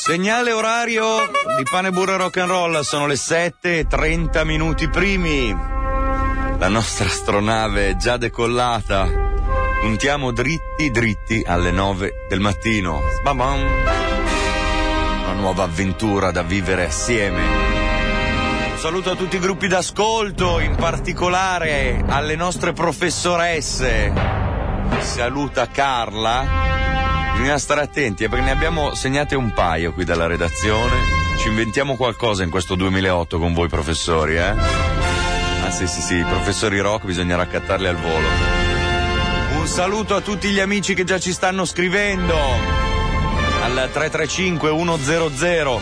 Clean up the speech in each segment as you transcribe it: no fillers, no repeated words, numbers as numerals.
Segnale orario di Pane, Burro e Rock and Roll, sono le 7:30 primi. La nostra astronave è già decollata. Puntiamo dritti alle 9 del mattino. Babam. Una nuova avventura da vivere assieme. Un saluto a tutti i gruppi d'ascolto, in particolare alle nostre professoresse. Saluta Carla. Bisogna stare attenti perché ne abbiamo segnate un paio qui dalla redazione. Ci inventiamo qualcosa in questo 2008 con voi professori, eh? Ah sì, i professori rock bisogna raccattarli al volo. Un saluto a tutti gli amici che già ci stanno scrivendo al 335 100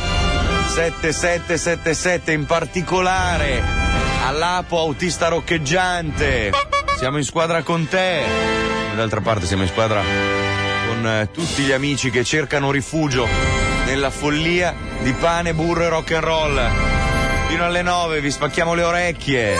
7777, in particolare all'Apo Autista Roccheggiante. Siamo in squadra con te. D'altra parte siamo in squadra con tutti gli amici che cercano rifugio nella follia di Pane, Burro e Rock and Roll. Fino alle 9 vi spacchiamo le orecchie.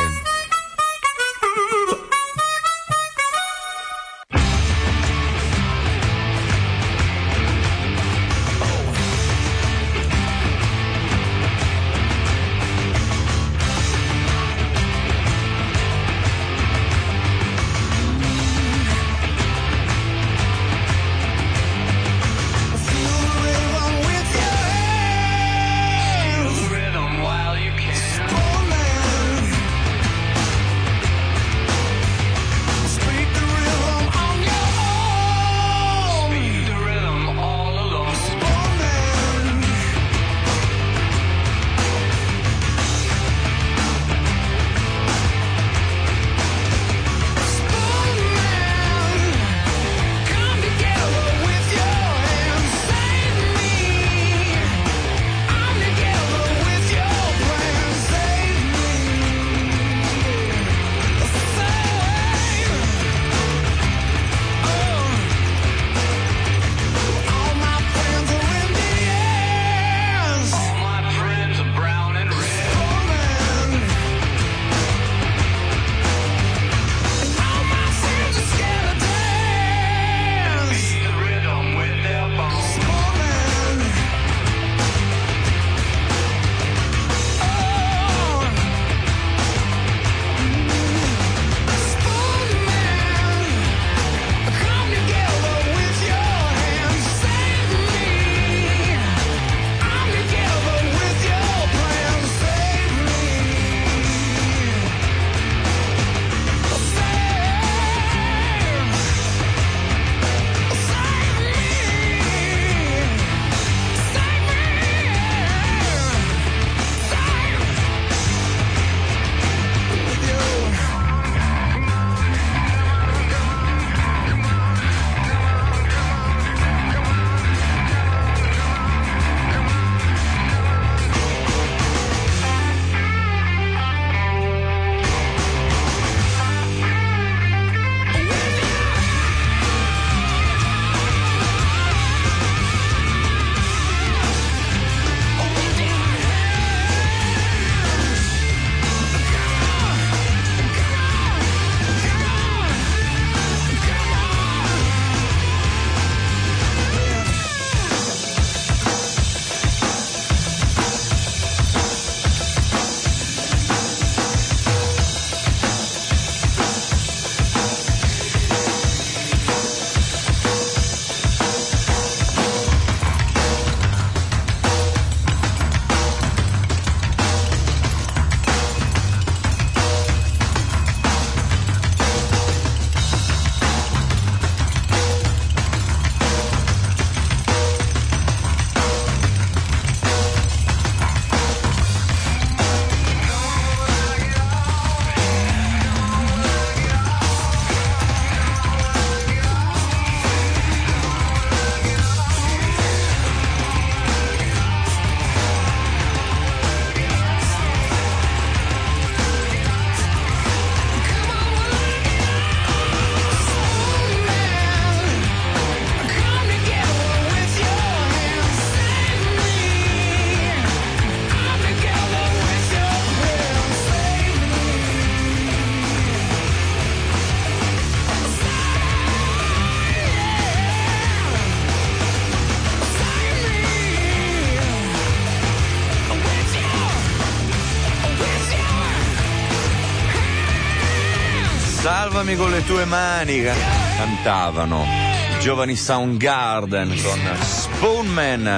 Salvami con le tue mani, cantavano giovani Soundgarden con Spoonman.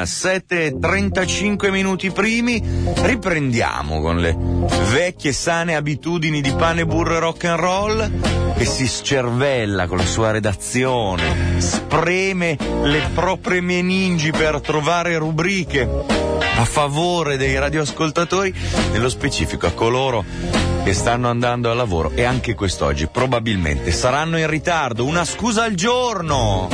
7:35 minuti primi. Riprendiamo con le vecchie sane abitudini di Pane, Burro e Rock and Roll, che si scervella con la sua redazione, spreme le proprie meningi per trovare rubriche a favore dei radioascoltatori, nello specifico a coloro che stanno andando al lavoro e anche quest'oggi probabilmente saranno in ritardo. Una scusa al giorno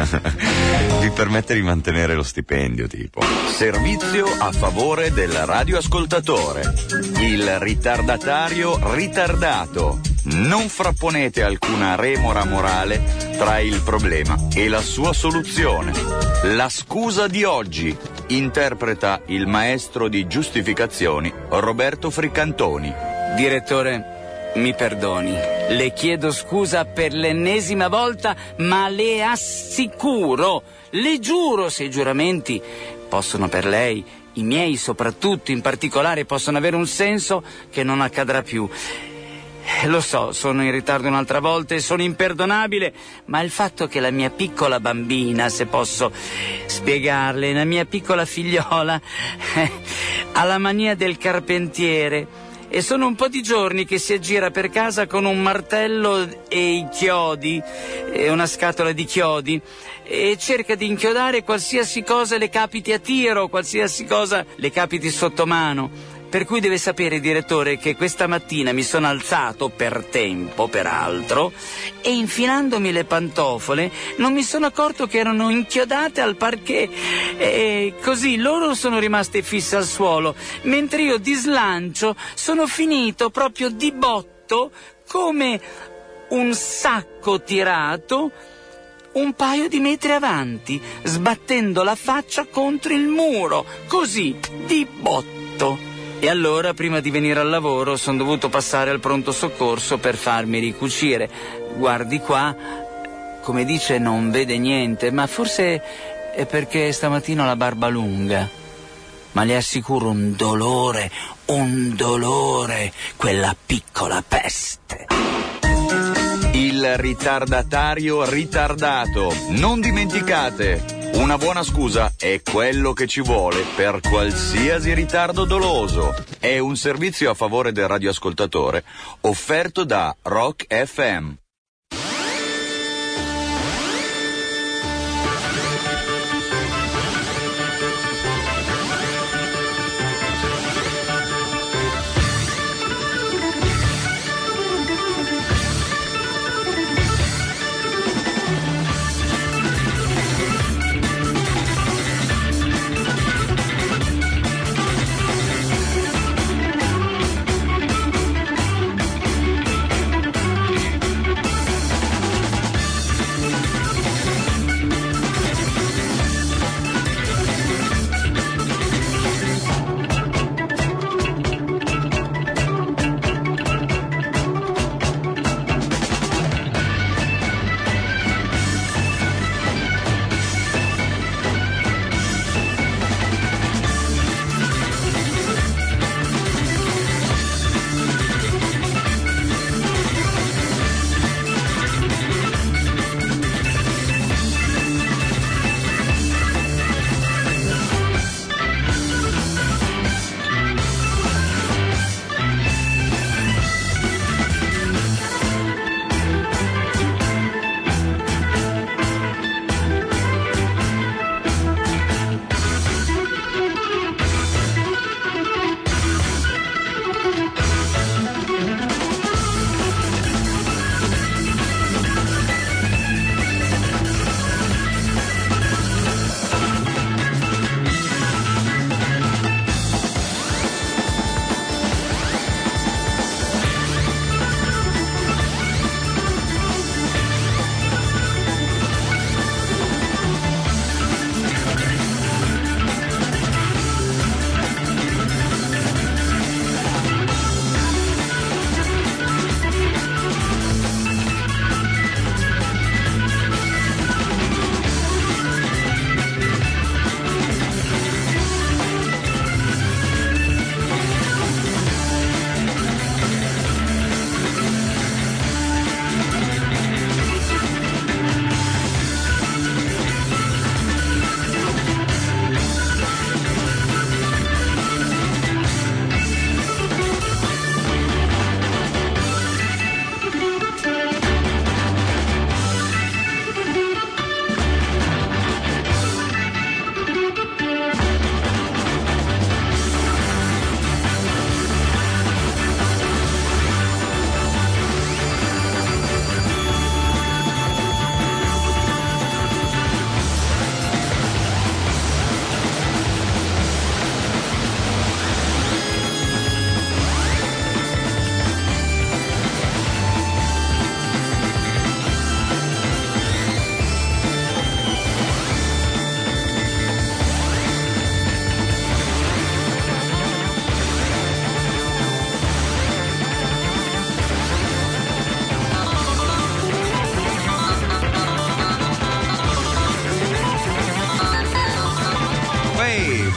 vi permette di mantenere lo stipendio, tipo. Servizio a favore del radioascoltatore. Il ritardatario ritardato. Non frapponete alcuna remora morale tra il problema e la sua soluzione. La scusa di oggi interpreta il maestro di giustificazioni Roberto Fricantoni. Direttore, mi perdoni, le chiedo scusa per l'ennesima volta, ma le assicuro, le giuro, se i giuramenti possono per lei, i miei soprattutto in particolare, possono avere un senso, che non accadrà più. Lo so, sono in ritardo un'altra volta e sono imperdonabile, ma il fatto che la mia piccola bambina, se posso spiegarle, la mia piccola figliola, ha la mania del carpentiere e sono un po' di giorni che si aggira per casa con un martello e i chiodi, e una scatola di chiodi, e cerca di inchiodare qualsiasi cosa le capiti a tiro, qualsiasi cosa le capiti sotto mano. Per cui deve sapere, direttore, che questa mattina mi sono alzato, per tempo peraltro, e infilandomi le pantofole non mi sono accorto che erano inchiodate al parquet, e così loro sono rimaste fisse al suolo, mentre io di slancio sono finito proprio di botto come un sacco tirato un paio di metri avanti, sbattendo la faccia contro il muro, così, di botto. E allora, prima di venire al lavoro, sono dovuto passare al pronto soccorso per farmi ricucire. Guardi qua, come dice, non vede niente, ma forse è perché stamattina ho la barba lunga. Ma le assicuro un dolore, quella piccola peste. Il ritardatario ritardato. Non dimenticate, una buona scusa è quello che ci vuole per qualsiasi ritardo doloso. È un servizio a favore del radioascoltatore offerto da Rock FM. Way.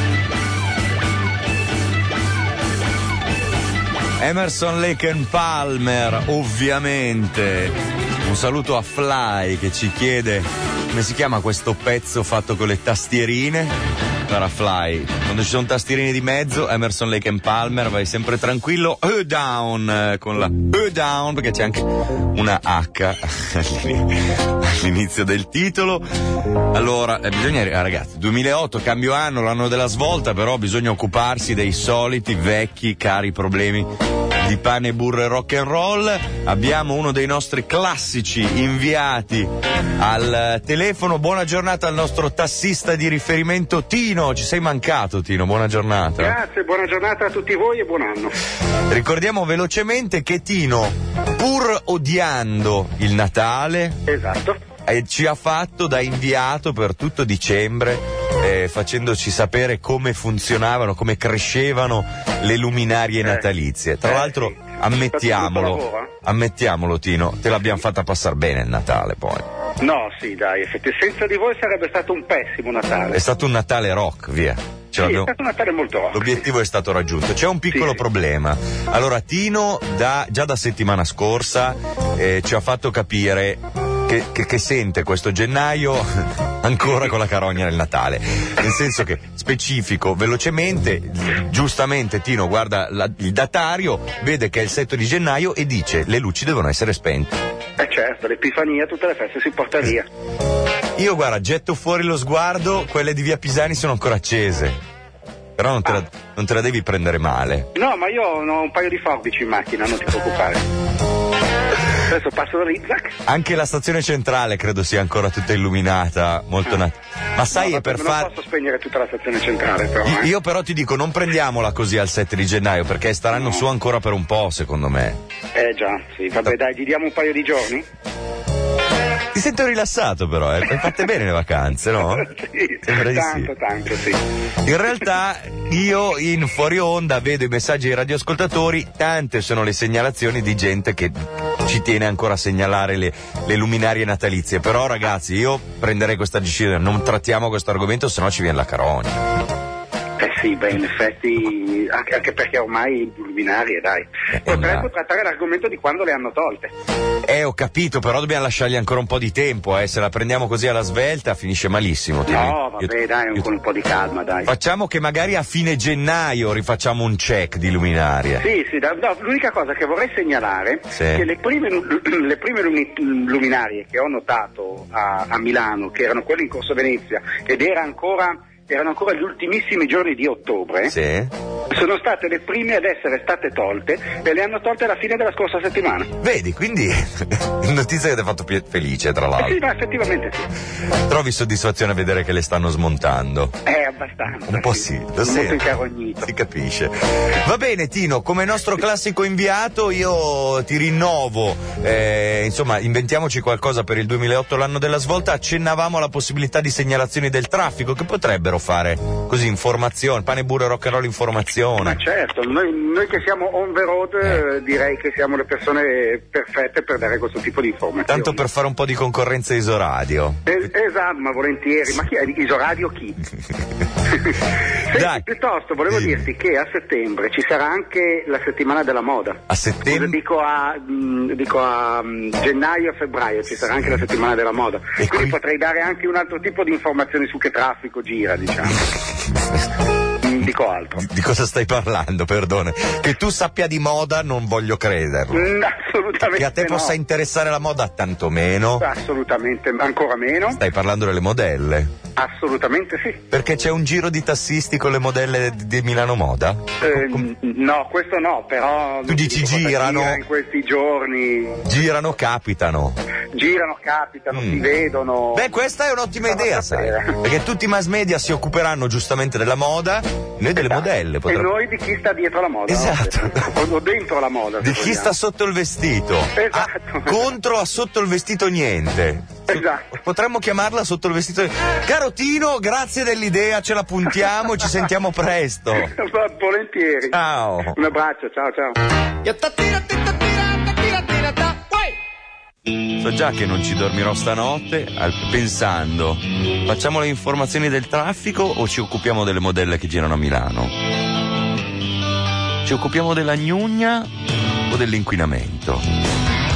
Emerson, Lake and Palmer, ovviamente. Un saluto a Fly che ci chiede come si chiama questo pezzo fatto con le tastierine. Para Fly, quando ci sono tastierine di mezzo, Emerson, Lake and Palmer, vai sempre tranquillo. Down, con la down, perché c'è anche una H all'inizio del titolo. Allora, bisogna, ragazzi, 2008, cambio anno, l'anno della svolta, però bisogna occuparsi dei soliti vecchi cari problemi di pane, burro e rock and roll. Abbiamo uno dei nostri classici inviati al telefono. Buona giornata al nostro tassista di riferimento Tino. Ci sei mancato, Tino, buona giornata. Grazie, buona giornata a tutti voi e buon anno. Ricordiamo velocemente che Tino, pur odiando il Natale, esatto, ci ha fatto da inviato per tutto dicembre, facendoci sapere come funzionavano, come crescevano le luminarie natalizie. Tra l'altro, sì. ammettiamolo Tino, te l'abbiamo fatta passare bene il Natale poi. No, sì, dai, senza di voi sarebbe stato un pessimo Natale. È stato un Natale rock, via. Sì, è stato un Natale molto rock. L'obiettivo è stato raggiunto. C'è un piccolo problema. Allora, Tino, già da settimana scorsa ci ha fatto capire che sente questo gennaio ancora con la carogna nel Natale, nel senso che, specifico, velocemente, giustamente Tino guarda il datario, vede che è il 7 di gennaio e dice le luci devono essere spente. Certo, l'Epifania, tutte le feste si porta via. Io guarda, getto fuori lo sguardo, quelle di via Pisani sono ancora accese, però non te la devi prendere male. No, ma io ho un paio di forbici in macchina, non ti preoccupare. Adesso passo da Rizzac. Anche la stazione centrale credo sia ancora tutta illuminata, molto ma sai, no, è per non posso spegnere tutta la stazione centrale, però. Io però ti dico, non prendiamola così al 7 di gennaio, perché staranno su ancora per un po', secondo me. Già, sì, vabbè, dai, gli diamo un paio di giorni? Ti sento rilassato però, hai fatte bene le vacanze, no? Sì, tanto, sì. In realtà io in fuori onda vedo i messaggi dei radioascoltatori, tante sono le segnalazioni di gente che ci tiene ancora a segnalare le luminarie natalizie, però ragazzi io prenderei questa decisione, non trattiamo questo argomento, sennò ci viene la carogna. Sì, beh, in effetti, anche perché ormai i luminarie, dai. Potremmo trattare l'argomento di quando le hanno tolte. Ho capito, però dobbiamo lasciargli ancora un po' di tempo, se la prendiamo così alla svelta finisce malissimo. No, vabbè, dai, con un po' di calma, dai. Facciamo che magari a fine gennaio rifacciamo un check di luminarie. Sì, no, l'unica cosa che vorrei segnalare è che le prime luminarie che ho notato a Milano, che erano quelle in Corso Venezia, ed erano ancora gli ultimissimi giorni di ottobre, sono state le prime ad essere state tolte e le hanno tolte alla fine della scorsa settimana. Vedi, quindi notizia che ti ha fatto felice, tra l'altro. Sì, ma effettivamente sì. Trovi soddisfazione a vedere che le stanno smontando? Abbastanza. Un po' sì, lo sento. Molto incarognito. Si capisce. Va bene Tino, come nostro classico inviato io ti rinnovo, insomma, inventiamoci qualcosa per il 2008, l'anno della svolta. Accennavamo alla possibilità di segnalazioni del traffico che potrebbero fare così informazione, pane, burro e rock and roll informazione. Ma certo, noi che siamo on the road direi che siamo le persone perfette per dare questo tipo di informazioni. Tanto per fare un po' di concorrenza Isoradio. Esatto, ma volentieri. Ma chi è Isoradio chi? Dai. Piuttosto volevo dirti che a settembre ci sarà anche la settimana della moda. A settembre? Dico a gennaio e febbraio ci sarà anche la settimana della moda. E quindi potrei dare anche un altro tipo di informazioni su che traffico gira, diciamo. Dico altro. Di cosa stai parlando, perdone? Che tu sappia di moda non voglio crederlo. Assolutamente. Che a te possa interessare la moda tanto meno. Assolutamente, ancora meno. Stai parlando delle modelle? Assolutamente sì. Perché c'è un giro di tassisti con le modelle di Milano Moda? No, questo no, però. Tu dici girano? In questi giorni. Capitano. Girano, capitano, si vedono. Beh, questa è un'ottima idea, sai. Perché tutti i mass media si occuperanno giustamente della moda, noi delle modelle. E noi di chi sta dietro la moda. Esatto. O dentro la moda. Di chi sta sotto il vestito. Esatto. Contro a sotto il vestito niente. Esatto. Potremmo chiamarla sotto il vestito. Caro Tino, grazie dell'idea, ce la puntiamo, ci sentiamo presto. Volentieri. Ciao. Un abbraccio, ciao. So già che non ci dormirò stanotte pensando, facciamo le informazioni del traffico o ci occupiamo delle modelle che girano a Milano? Ci occupiamo della gnugna o dell'inquinamento?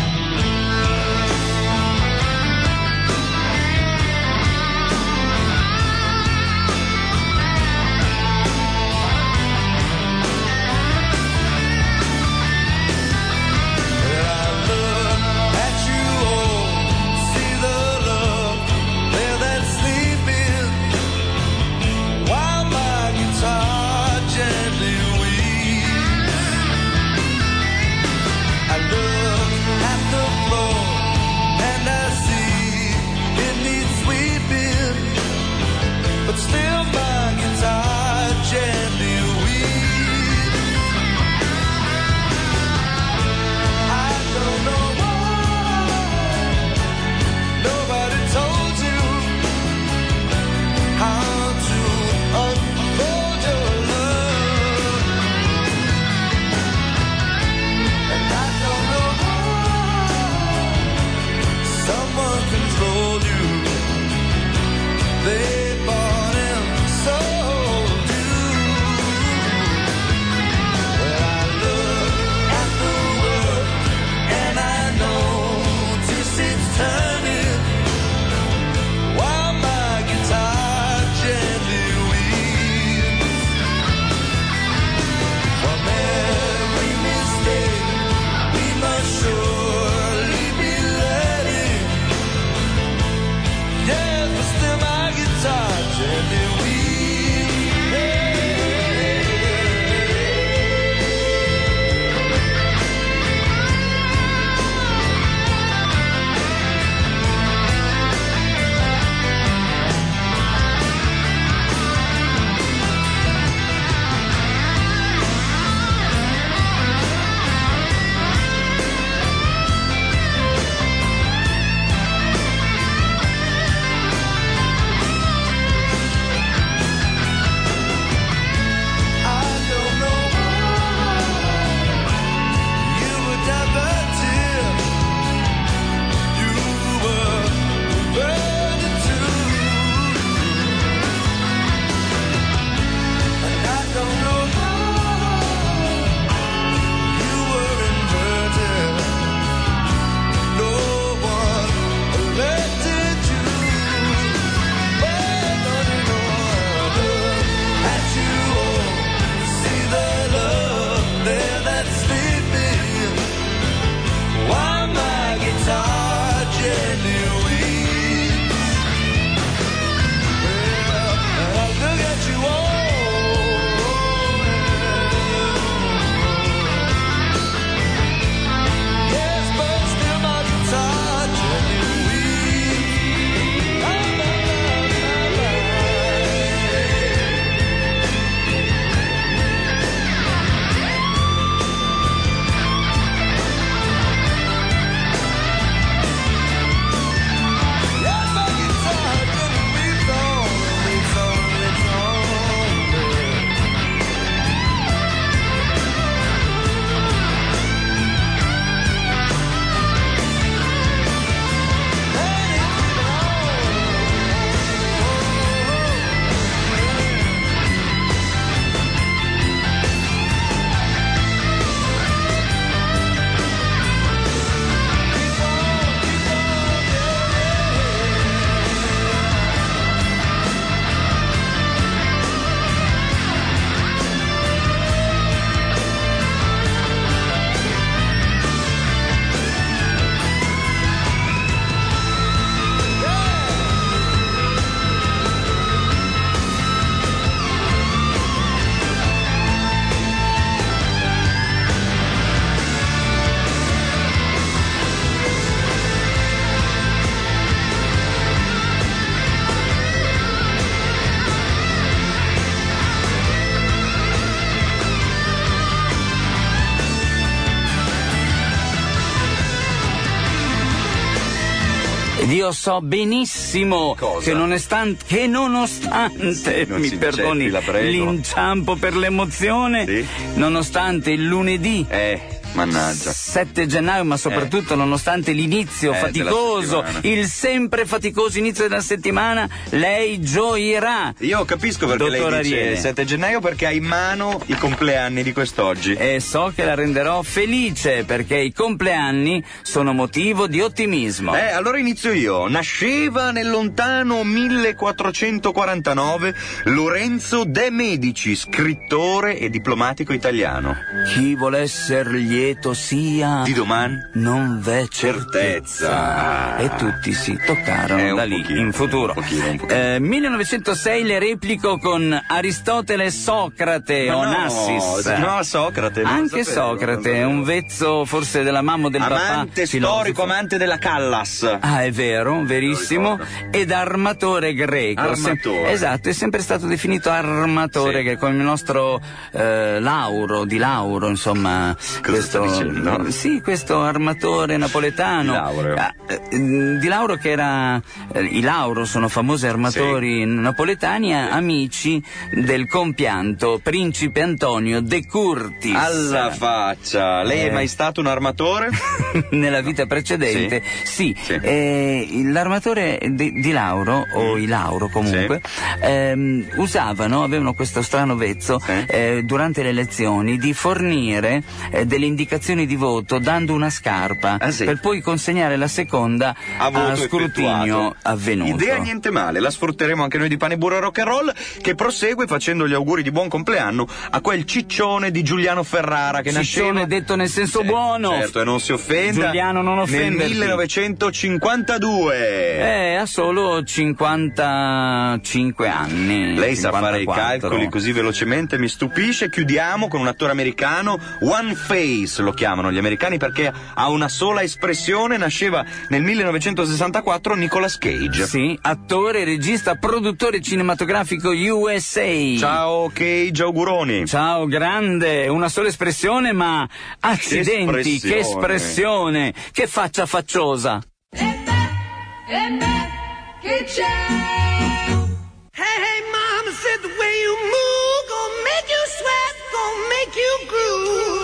Ed io so benissimo che nonostante mi perdoni la prego, l'inciampo per l'emozione, sì, nonostante il lunedì Mannaggia. 7 gennaio, ma soprattutto nonostante l'inizio faticoso, il sempre faticoso inizio della settimana, lei gioirà. Io capisco perché Dottor lei dice Ariele. 7 gennaio, perché ha in mano i compleanni di quest'oggi. E so che la renderò felice, perché i compleanni sono motivo di ottimismo. Allora inizio io. Nasceva nel lontano 1449 Lorenzo De Medici, scrittore e diplomatico italiano. Chi vuole esser lieto sia, Di domani non v'è certezza. E tutti si toccarono da lì in futuro. Un pochino. 1906 le replico con Aristotele e Socrate, Onassis. No, Socrate. Anche Socrate, un vezzo forse della mamma o del papà. Amante storico, amante della Callas. Ah, è vero, verissimo. Ed armatore greco. Armatore. Esatto, è sempre stato definito armatore greco, come il nostro Di Lauro, insomma. Sì, questo armatore napoletano. Di Lauro che era i Lauro sono famosi armatori napoletani, amici del compianto principe Antonio De Curtis. Alla faccia. Lei è mai stato un armatore? Nella vita precedente? Sì. L'armatore di Lauro, o i Lauro comunque, avevano questo strano vezzo durante le elezioni di fornire delle indicazioni di voto dando una scarpa per poi consegnare la seconda a scrutinio avvenuto. Idea niente male, la sfrutteremo anche noi di Pane Burro Rock and Roll, che prosegue facendo gli auguri di buon compleanno a quel ciccione di Giuliano Ferrara che Ciccione detto nel senso buono. Certo, e non si offenda. Giuliano, non offenderti. Nel 1952. Ha solo 55 anni. Lei 54. sa fare i calcoli così velocemente, mi stupisce. Chiudiamo con un attore americano, One Face lo chiamano gli americani perché ha una sola espressione. Nasceva nel 1964 Nicolas Cage. Sì, attore, regista, produttore cinematografico USA. Ciao Cage, auguroni. Ciao, grande, una sola espressione, ma accidenti, che espressione, che faccia facciosa. Che c'è? Hey, mama said the way you move gonna make you sweat, gonna make you groove.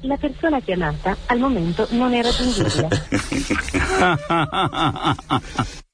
la persona chiamata al momento non è raggiungibile.